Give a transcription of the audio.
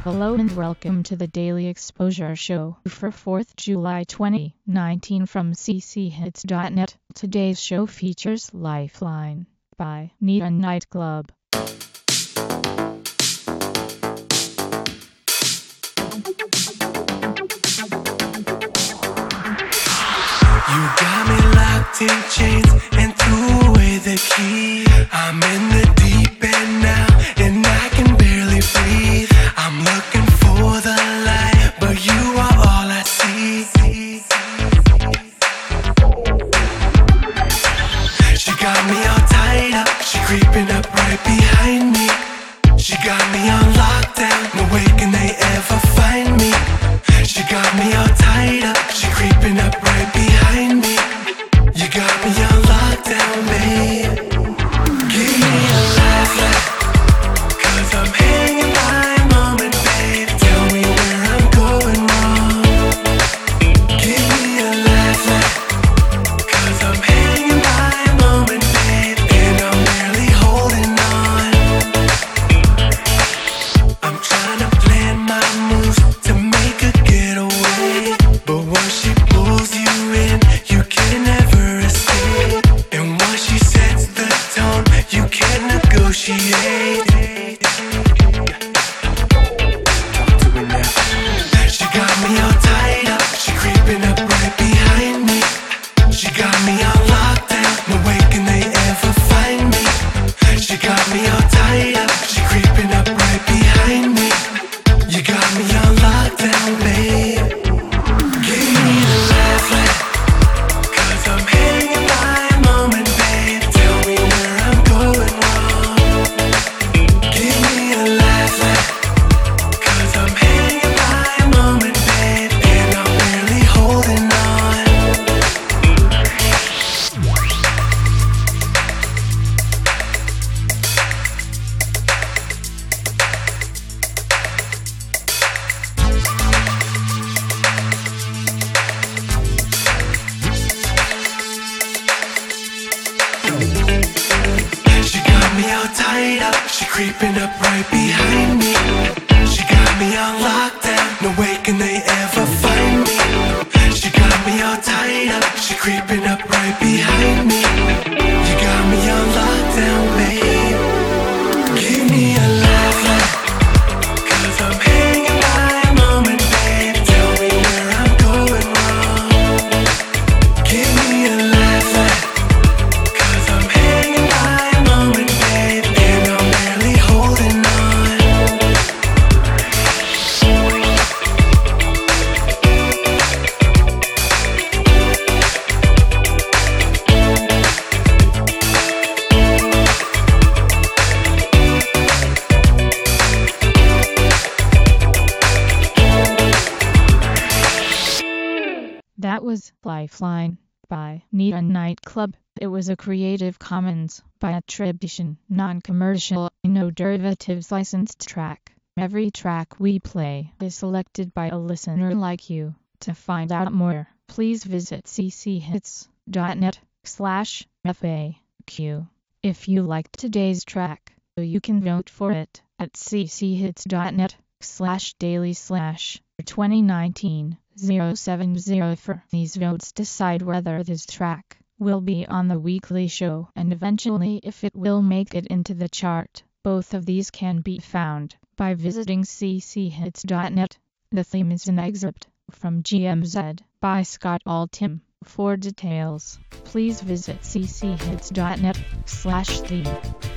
Hello and welcome to the Daily Exposure Show for 4th July 2019 from cchits.net. Today's show features Lifeline by Neon Nightclub. You got me locked in chains and threw away the key. I'm in the deep end now and I can barely breathe. I'm looking for the light, but you are all I see. She got me all tied up, she creeping up right behind me. She got me on lockdown, no way can they ever find me. She got me all tied up, she creeping up right behind me. You got me on lockdown, babe. Give me a lifeline, 'cause I'm hanging by a moment, babe. Tell me where I'm going wrong. Give me a lifeline, 'cause I'm hanging by a moment, babe. And I'm barely holding on. I'm trying to plan my moves to make a getaway, but once she pulls you in, you can never escape. And once she sets the tone, you can't negotiate. Talk to me now. She got me all tied up, she creeping up right behind me. She got me on lockdown, no way can they ever find me. She got me all tied up, she creeping up right behind me. You got me on lockdown, babe. Give me the lifeline, 'cause I'm hanging by a moment, babe. Tell me where I'm going wrong. Give me a lifeline, 'cause I'm hanging by a moment, babe. And I'm barely holding on. She got me all tied up, she creeping up right behind me. She got me on lockdown, no way can they ever find me. She got me all tied up, she creeping up right behind me. You got me on lockdown, babe. Give me a lifeline, 'cause I'm hanging by a moment, babe. Tell me where I'm going wrong. Give me a lifeline, 'cause I'm hanging by a moment, babe. And I'm barely holding on. That was Lifeline by Neon Nightclub. It was a Creative Commons by attribution, non-commercial, no derivatives licensed track. Every track we play is selected by a listener like you. To find out more, please visit cchits.net/FAQ. If you liked today's track, you can vote for it at cchits.net/daily/2019-070. These votes decide whether this track will be on the weekly show and eventually if it will make it into the chart. Both of these can be found by visiting cchits.net. The theme is an excerpt from GMZ by Scott Altham. For details, please visit cchits.net/theme.